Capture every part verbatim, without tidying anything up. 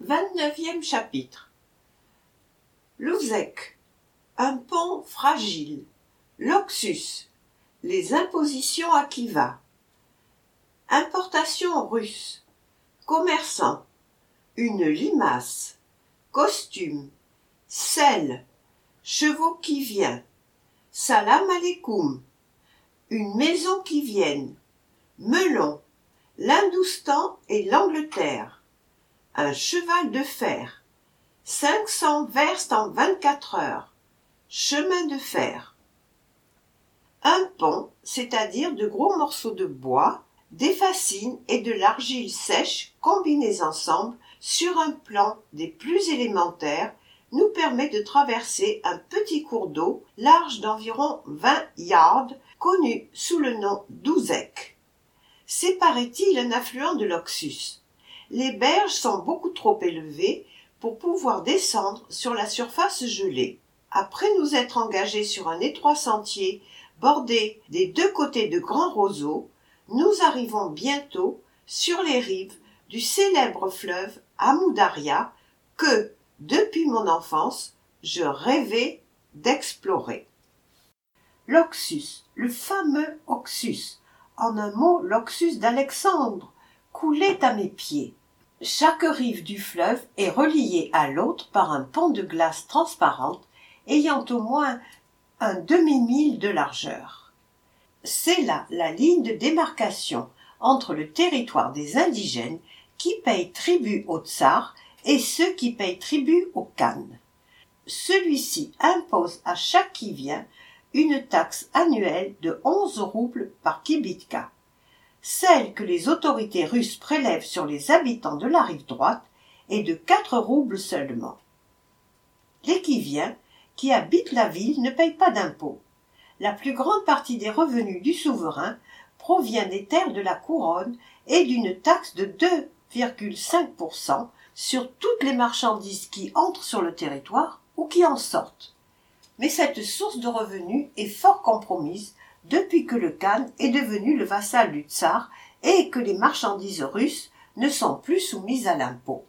vingt-neuvième chapitre. L'Ouzek, un pont fragile. L'Oxus, les impositions à Khiva. Importation russe. Commerçant. Une limace. Costume. Sel. Chevaux qui vient. Salam aleikoum. Une maison qui vienne. Melon. L'Hindoustan et l'Angleterre. Un cheval de fer. cinq cents verstes en vingt-quatre heures. Chemin de fer. Un pont, c'est-à-dire de gros morceaux de bois, des fascines et de l'argile sèche combinés ensemble sur un plan des plus élémentaires, nous permet de traverser un petit cours d'eau large d'environ vingt yards, connu sous le nom d'Ouzek. C'est, paraît-il, un affluent de l'Oxus. Les berges sont beaucoup trop élevées pour pouvoir descendre sur la surface gelée. Après nous être engagés sur un étroit sentier bordé des deux côtés de grands roseaux, nous arrivons bientôt sur les rives du célèbre fleuve Amou Daria que, depuis mon enfance, je rêvais d'explorer. L'Oxus, le fameux Oxus, en un mot l'Oxus d'Alexandre, coulait à mes pieds. Chaque rive du fleuve est reliée à l'autre par un pont de glace transparente ayant au moins un demi-mille de largeur. C'est là la ligne de démarcation entre le territoire des indigènes qui payent tribut au tsar et ceux qui payent tribut au khan. Celui-ci impose à chaque qui vient une taxe annuelle de onze roubles par kibitka. Celle que les autorités russes prélèvent sur les habitants de la rive droite est de quatre roubles seulement. Les Kiviens qui habitent la ville ne payent pas d'impôts. La plus grande partie des revenus du souverain provient des terres de la couronne et d'une taxe de deux virgule cinq pour cent sur toutes les marchandises qui entrent sur le territoire ou qui en sortent. Mais cette source de revenus est fort compromise depuis que le khan est devenu le vassal du tsar et que les marchandises russes ne sont plus soumises à l'impôt.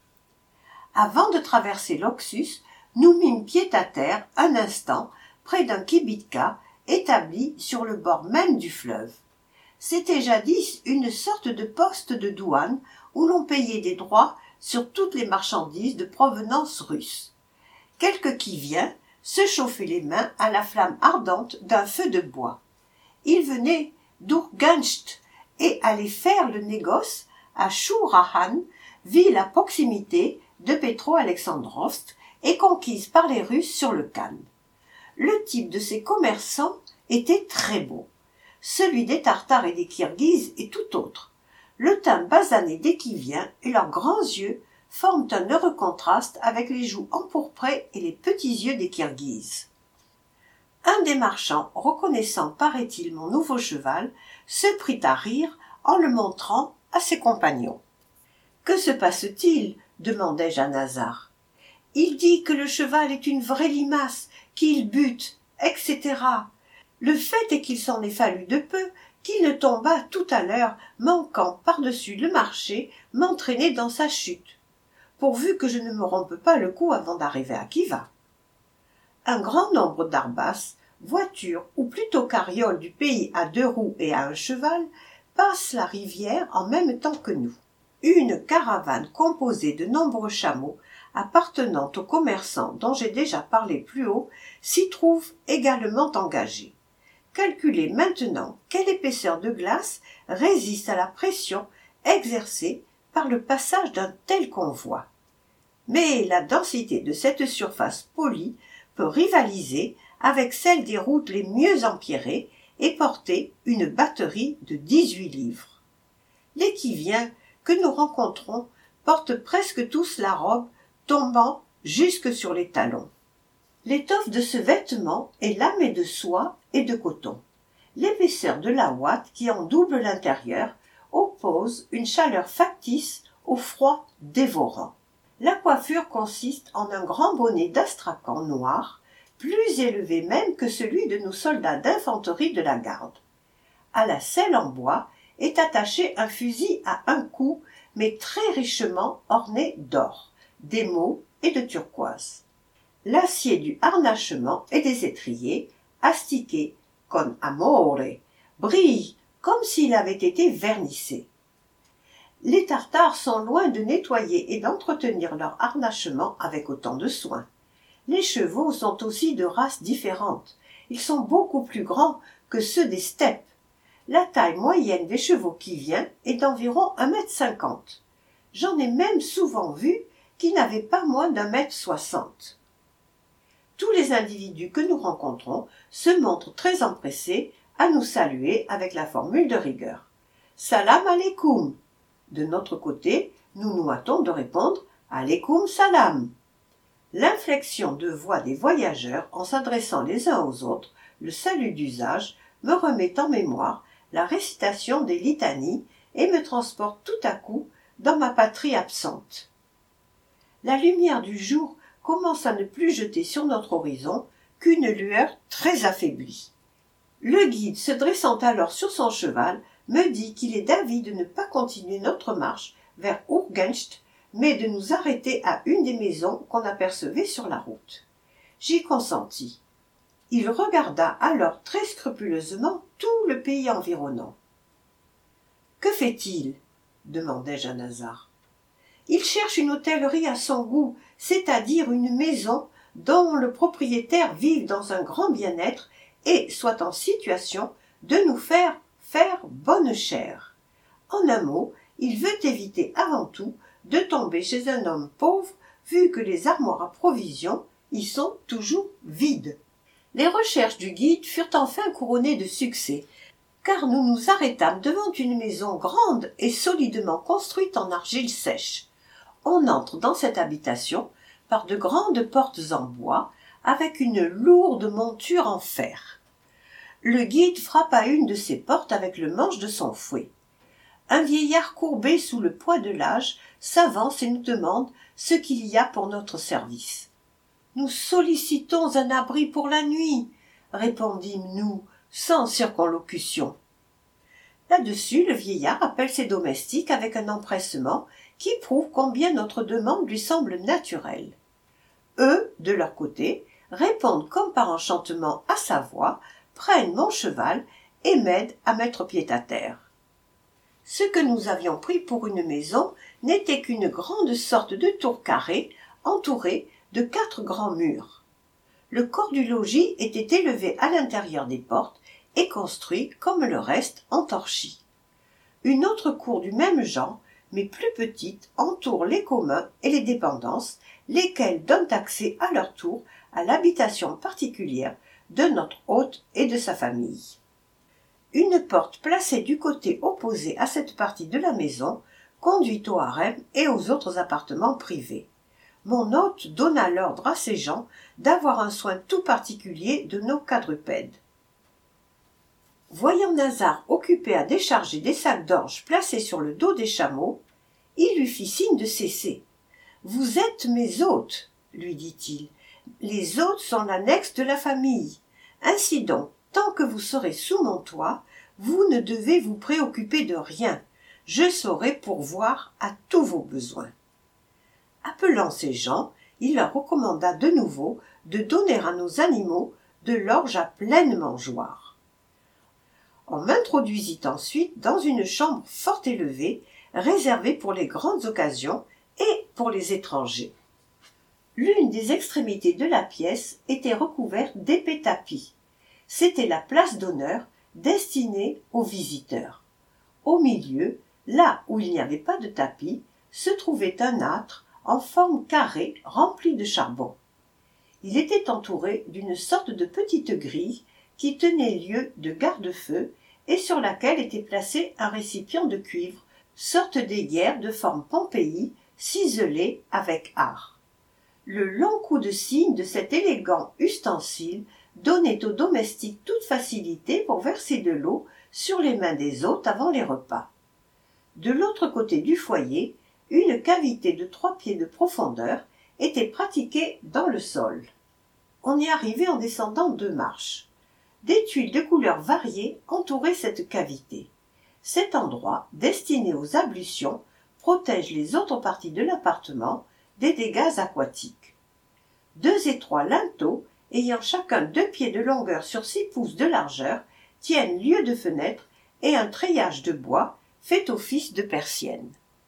Avant de traverser l'Oxus, nous mîmes pied à terre un instant près d'un kibitka établi sur le bord même du fleuve. C'était jadis une sorte de poste de douane où l'on payait des droits sur toutes les marchandises de provenance russe. Quelques Kiviens se chauffaient les mains à la flamme ardente d'un feu de bois. Ils venaient d'Ourgancht et allaient faire le négoce à Chourahan, ville à proximité de Petro-Alexandrovsk et conquise par les Russes sur le Khan. Le type de ces commerçants était très beau. Celui des Tartares et des Kirghizes est tout autre. Le teint basané des Kiviens et leurs grands yeux forment un heureux contraste avec les joues empourprées et les petits yeux des Kirghizes. Un des marchands, reconnaissant, paraît-il, mon nouveau cheval, se prit à rire en le montrant à ses compagnons. « Que se passe-t-il » demandai-je à Nazar. « Il dit que le cheval est une vraie limace, qu'il bute, et cetera. Le fait est qu'il s'en est fallu de peu, qu'il ne tomba tout à l'heure, manquant par-dessus le marché, m'entraîner dans sa chute, pourvu que je ne me rompe pas le cou avant d'arriver à Khiva. » Un grand nombre d'arbas, voitures ou plutôt carrioles du pays à deux roues et à un cheval, passent la rivière en même temps que nous. Une caravane composée de nombreux chameaux appartenant aux commerçants dont j'ai déjà parlé plus haut s'y trouve également engagée. Calculez maintenant quelle épaisseur de glace résiste à la pression exercée par le passage d'un tel convoi. Mais la densité de cette surface polie peut rivaliser avec celle des routes les mieux empierrées et porter une batterie de dix-huit livres. Les Kiviens que nous rencontrons portent presque tous la robe tombant jusque sur les talons. L'étoffe de ce vêtement est lamée de soie et de coton. L'épaisseur de la ouate qui en double l'intérieur oppose une chaleur factice au froid dévorant. La coiffure consiste en un grand bonnet d'astrakan noir, plus élevé même que celui de nos soldats d'infanterie de la garde. À la selle en bois est attaché un fusil à un coup mais très richement ornés d'or, d'émaux et de turquoise. L'acier du harnachement et des étriers, astiqué con amore, brille comme s'il avait été vernissé. Les Tartares sont loin de nettoyer et d'entretenir leur harnachement avec autant de soin. Les chevaux sont aussi de races différentes. Ils sont beaucoup plus grands que ceux des steppes. La taille moyenne des chevaux qui vient est d'environ un mètre cinquante. J'en ai même souvent vu qui n'avaient pas moins d'un mètre soixante. Tous les individus que nous rencontrons se montrent très empressés à nous saluer avec la formule de rigueur. « Salam alaikum !» De notre côté, nous nous hâtons de répondre « Alaikum salam !» L'inflexion de voix des voyageurs en s'adressant les uns aux autres, le salut d'usage, me remet en mémoire la récitation des litanies et me transporte tout à coup dans ma patrie absente. La lumière du jour commence à ne plus jeter sur notre horizon qu'une lueur très affaiblie. Le guide, se dressant alors sur son cheval, me dit qu'il est d'avis de ne pas continuer notre marche vers Urgenst, mais de nous arrêter à une des maisons qu'on apercevait sur la route. J'y consentis. Il regarda alors très scrupuleusement tout le pays environnant. « Que fait-il » demandai-je à Nazar. « Il cherche une hôtellerie à son goût, c'est-à-dire une maison dont le propriétaire vive dans un grand bien-être et soit en situation de nous faire faire bonne chère. En un mot, il veut éviter avant tout de tomber chez un homme pauvre, vu que les armoires à provisions y sont toujours vides. » Les recherches du guide furent enfin couronnées de succès, car nous nous arrêtâmes devant une maison grande et solidement construite en argile sèche. On entre dans cette habitation par de grandes portes en bois, avec une lourde monture en fer. Le guide frappe à une de ces portes avec le manche de son fouet. Un vieillard courbé sous le poids de l'âge s'avance et nous demande ce qu'il y a pour notre service. « Nous sollicitons un abri pour la nuit, » répondîmes-nous sans circonlocution. Là-dessus, le vieillard appelle ses domestiques avec un empressement qui prouve combien notre demande lui semble naturelle. Eux, de leur côté, répondent comme par enchantement à sa voix, prennent mon cheval et m'aident à mettre pied à terre. Ce que nous avions pris pour une maison n'était qu'une grande sorte de tour carrée entourée de quatre grands murs. Le corps du logis était élevé à l'intérieur des portes et construit, comme le reste, en torchis. Une autre cour du même genre, mais plus petite, entoure les communs et les dépendances, lesquels donnent accès à leur tour à l'habitation particulière de notre hôte et de sa famille. Une porte placée du côté opposé à cette partie de la maison conduit au harem et aux autres appartements privés. Mon hôte donna l'ordre à ses gens d'avoir un soin tout particulier de nos quadrupèdes. Voyant Nazar occupé à décharger des sacs d'orge placés sur le dos des chameaux, il lui fit signe de cesser. « Vous êtes mes hôtes, » lui dit-il. « Les hôtes sont l'annexe de la famille. Ainsi donc, tant que vous serez sous mon toit, vous ne devez vous préoccuper de rien. Je saurai pourvoir à tous vos besoins. » Appelant ses gens, il leur recommanda de nouveau de donner à nos animaux de l'orge à pleine mangeoire. On m'introduisit ensuite dans une chambre fort élevée, réservée pour les grandes occasions et pour les étrangers. L'une des extrémités de la pièce était recouverte d'épais tapis. C'était la place d'honneur destinée aux visiteurs. Au milieu, là où il n'y avait pas de tapis, se trouvait un âtre en forme carrée rempli de charbon. Il était entouré d'une sorte de petite grille qui tenait lieu de garde-feu et sur laquelle était placé un récipient de cuivre, sorte d'éguerre de forme Pompéi, ciselée avec art. Le long coup de cygne de cet élégant ustensile donnait aux domestiques toute facilité pour verser de l'eau sur les mains des hôtes avant les repas. De l'autre côté du foyer, une cavité de trois pieds de profondeur était pratiquée dans le sol. On y arrivait en descendant deux marches. Des tuiles de couleurs variées entouraient cette cavité. Cet endroit, destiné aux ablutions, protège les autres parties de l'appartement des dégâts aquatiques. Deux étroits linteaux, ayant chacun deux pieds de longueur sur six pouces de largeur, tiennent lieu de fenêtre et un treillage de bois fait office de persienne.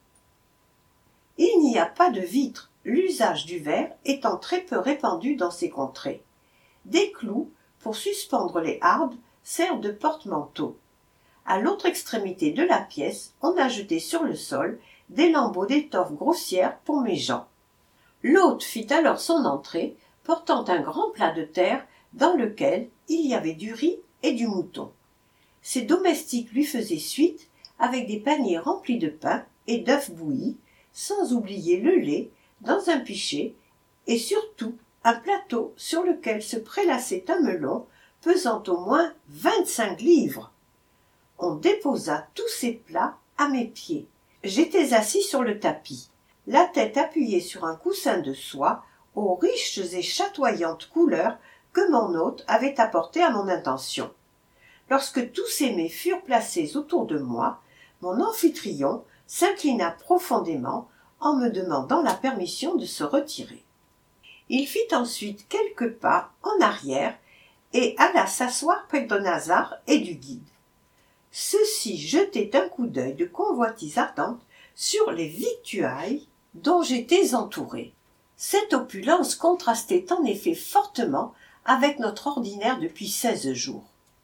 Il n'y a pas de vitres, l'usage du verre étant très peu répandu dans ces contrées. Des clous pour suspendre les hardes servent de porte-manteau. À l'autre extrémité de la pièce, on a jeté sur le sol des lambeaux d'étoffe grossière pour mes gens. L'hôte fit alors son entrée, portant un grand plat de terre dans lequel il y avait du riz et du mouton. Ses domestiques lui faisaient suite avec des paniers remplis de pain et d'œufs bouillis, sans oublier le lait dans un pichet et surtout un plateau sur lequel se prélassait un melon pesant au moins vingt-cinq livres. On déposa tous ces plats à mes pieds. J'étais assis sur le tapis, la tête appuyée sur un coussin de soie aux riches et chatoyantes couleurs que mon hôte avait apportées à mon intention. Lorsque tous ces mets furent placés autour de moi, mon amphitryon s'inclina profondément en me demandant la permission de se retirer. Il fit ensuite quelques pas en arrière et alla s'asseoir près de Nazar et du guide. Ceux-ci jetaient un coup d'œil de convoitise ardente sur les victuailles dont j'étais entouré. Cette opulence contrastait en effet fortement avec notre ordinaire depuis seize jours.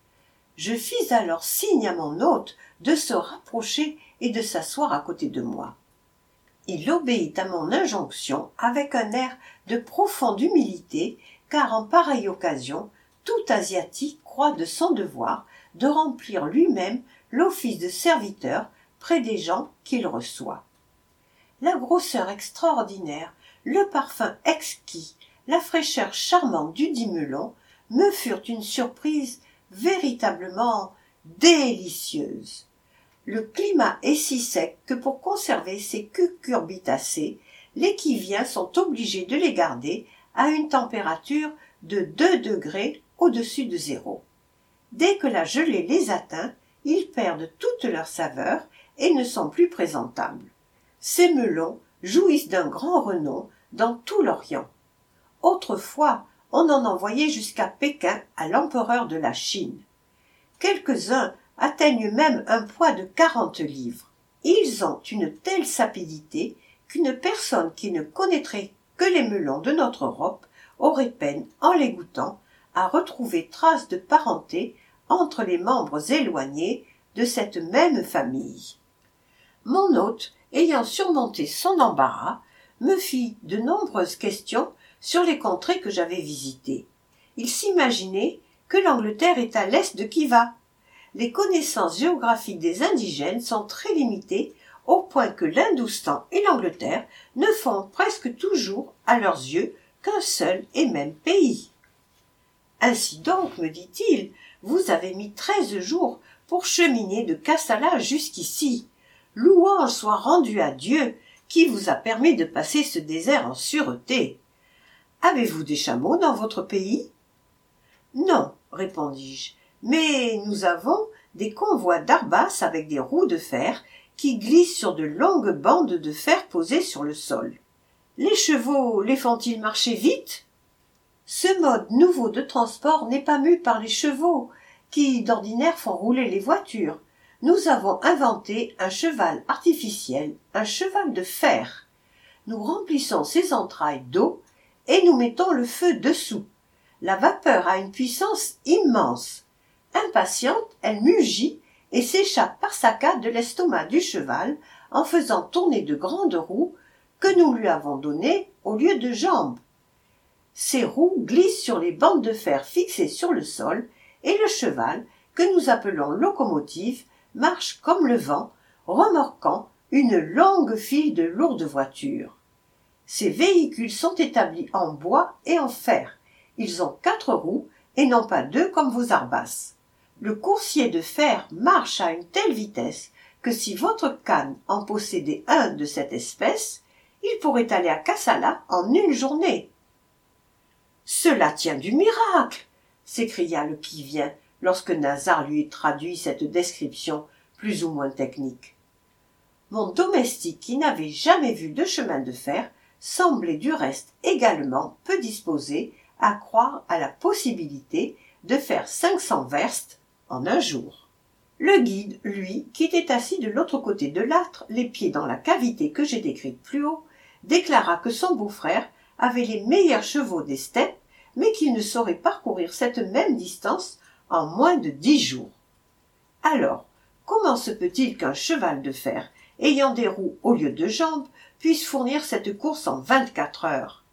Je fis alors signe à mon hôte de se rapprocher et de s'asseoir à côté de moi. Il obéit à mon injonction avec un air de profonde humilité, car en pareille occasion, tout Asiatique croit de son devoir de remplir lui-même l'office de serviteur près des gens qu'il reçoit. La grosseur extraordinaire, le parfum exquis, la fraîcheur charmante du dit melon me furent une surprise véritablement délicieuse. Le climat est si sec que pour conserver ces cucurbitacées, les Kiviens sont obligés de les garder à une température de deux degrés au-dessus de zéro. Dès que la gelée les atteint, ils perdent toute leur saveur et ne sont plus présentables. Ces melons jouissent d'un grand renom dans tout l'Orient. Autrefois, on en envoyait jusqu'à Pékin à l'empereur de la Chine. Quelques-uns atteignent même un poids de quarante livres. Ils ont une telle sapidité qu'une personne qui ne connaîtrait que les melons de notre Europe aurait peine, en les goûtant, à retrouver trace de parenté entre les membres éloignés de cette même famille. Mon hôte, ayant surmonté son embarras, me fit de nombreuses questions sur les contrées que j'avais visitées. Il s'imaginait que l'Angleterre est à l'est de Khiva. Les connaissances géographiques des indigènes sont très limitées au point que l'Hindoustan et l'Angleterre ne font presque toujours, à leurs yeux, qu'un seul et même pays. Ainsi donc, me dit-il, vous avez mis treize jours pour cheminer de Kassala jusqu'ici. Louange soit rendue à Dieu qui vous a permis de passer ce désert en sûreté. Avez-vous des chameaux dans votre pays? Non, répondis-je, mais nous avons des convois d'arbas avec des roues de fer qui glissent sur de longues bandes de fer posées sur le sol. Les chevaux les font-ils marcher vite? Ce mode nouveau de transport n'est pas mu par les chevaux, qui d'ordinaire font rouler les voitures. Nous avons inventé un cheval artificiel, un cheval de fer. Nous remplissons ses entrailles d'eau et nous mettons le feu dessous. La vapeur a une puissance immense. Impatiente, elle mugit et s'échappe par saccades de l'estomac du cheval en faisant tourner de grandes roues que nous lui avons données au lieu de jambes. Ces roues glissent sur les bandes de fer fixées sur le sol et le cheval, que nous appelons locomotive, marche comme le vent, remorquant une longue file de lourdes voitures. Ces véhicules sont établis en bois et en fer. Ils ont quatre roues et non pas deux comme vos arbas. Le coursier de fer marche à une telle vitesse que si votre Khan en possédait un de cette espèce, il pourrait aller à Kassala en une journée. « Cela tient du miracle !» s'écria le qui-vient lorsque Nazar lui eut traduit cette description plus ou moins technique. « Mon domestique, qui n'avait jamais vu de chemin de fer, semblait du reste également peu disposé à croire à la possibilité de faire cinq cents verstes en un jour. Le guide, lui, qui était assis de l'autre côté de l'âtre, les pieds dans la cavité que j'ai décrite plus haut, déclara que son beau-frère avait les meilleurs chevaux des steppes, mais qu'il ne saurait parcourir cette même distance en moins de dix jours. Alors, comment se peut-il qu'un cheval de fer, ayant des roues au lieu de jambes, puisse fournir cette course en vingt-quatre heures?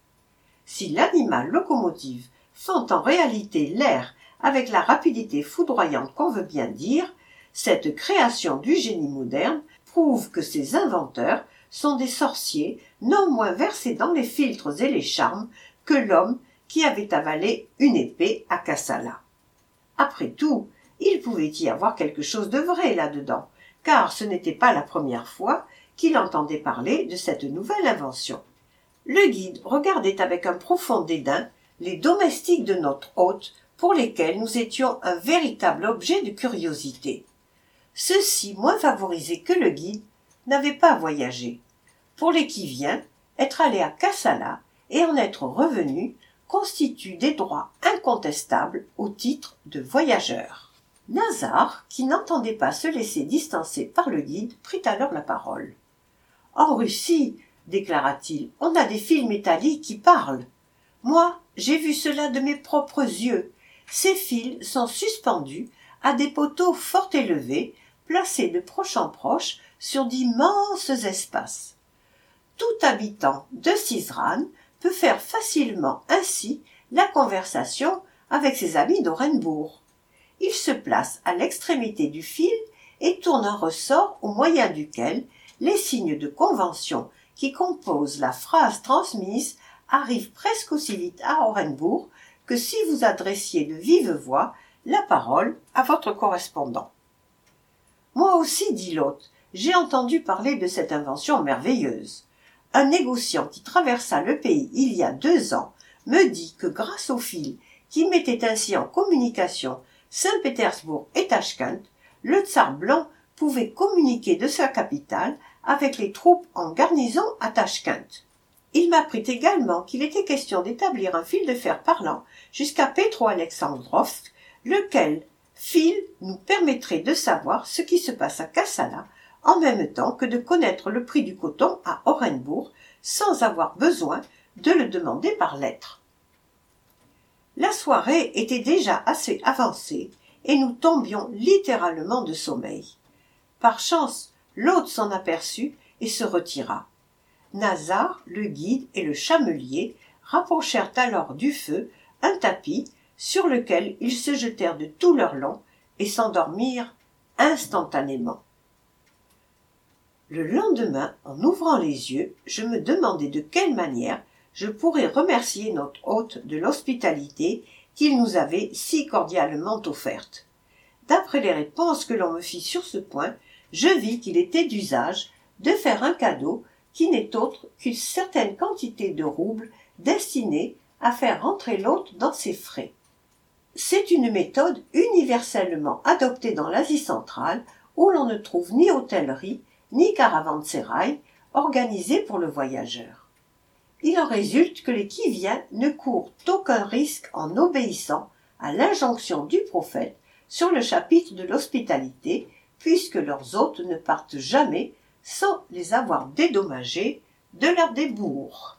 Si l'animal locomotive fend en réalité l'air avec la rapidité foudroyante qu'on veut bien dire, cette création du génie moderne prouve que ses inventeurs sont des sorciers non moins versés dans les philtres et les charmes que l'homme qui avait avalé une épée à Kassala. Après tout, il pouvait y avoir quelque chose de vrai là-dedans, car ce n'était pas la première fois qu'il entendait parler de cette nouvelle invention. Le guide regardait avec un profond dédain les domestiques de notre hôte, pour lesquels nous étions un véritable objet de curiosité. Ceux-ci, moins favorisés que le guide, n'avaient pas voyagé. Pour les qui-viens, être allés à Kassala et en être revenus constitue des droits incontestables au titre de voyageurs. Nazar, qui n'entendait pas se laisser distancer par le guide, prit alors la parole. « En Russie, déclara-t-il, on a des fils métalliques qui parlent. Moi, j'ai vu cela de mes propres yeux. Ces fils sont suspendus à des poteaux fort élevés, placés de proche en proche sur d'immenses espaces. Tout habitant de Sizran peut faire facilement ainsi la conversation avec ses amis d'Orenbourg. Il se place à l'extrémité du fil et tourne un ressort au moyen duquel les signes de convention qui composent la phrase transmise arrivent presque aussi vite à Orenbourg que si vous adressiez de vive voix la parole à votre correspondant. Moi aussi, dit l'hôte, j'ai entendu parler de cette invention merveilleuse. Un négociant qui traversa le pays il y a deux ans me dit que grâce au fil qui mettait ainsi en communication Saint-Pétersbourg et Tachkent, le tsar blanc pouvait communiquer de sa capitale avec les troupes en garnison à Tachkent. Il m'apprit également qu'il était question d'établir un fil de fer parlant jusqu'à Petro-Alexandrovsk, lequel fil nous permettrait de savoir ce qui se passe à Kassala en même temps que de connaître le prix du coton à Orenbourg sans avoir besoin de le demander par lettre. La soirée était déjà assez avancée et nous tombions littéralement de sommeil. Par chance, l'hôte s'en aperçut et se retira. Nazar, le guide et le chamelier rapprochèrent alors du feu un tapis sur lequel ils se jetèrent de tout leur long et s'endormirent instantanément. Le lendemain, en ouvrant les yeux, je me demandais de quelle manière je pourrais remercier notre hôte de l'hospitalité qu'il nous avait si cordialement offerte. D'après les réponses que l'on me fit sur ce point, je vis qu'il était d'usage de faire un cadeau qui n'est autre qu'une certaine quantité de roubles destinée à faire rentrer l'hôte dans ses frais. C'est une méthode universellement adoptée dans l'Asie centrale où l'on ne trouve ni hôtellerie ni caravansérail organisé pour le voyageur. Il en résulte que les qui-viens ne courent aucun risque en obéissant à l'injonction du prophète sur le chapitre de l'hospitalité, puisque leurs hôtes ne partent jamais sans les avoir dédommagés de leur débours.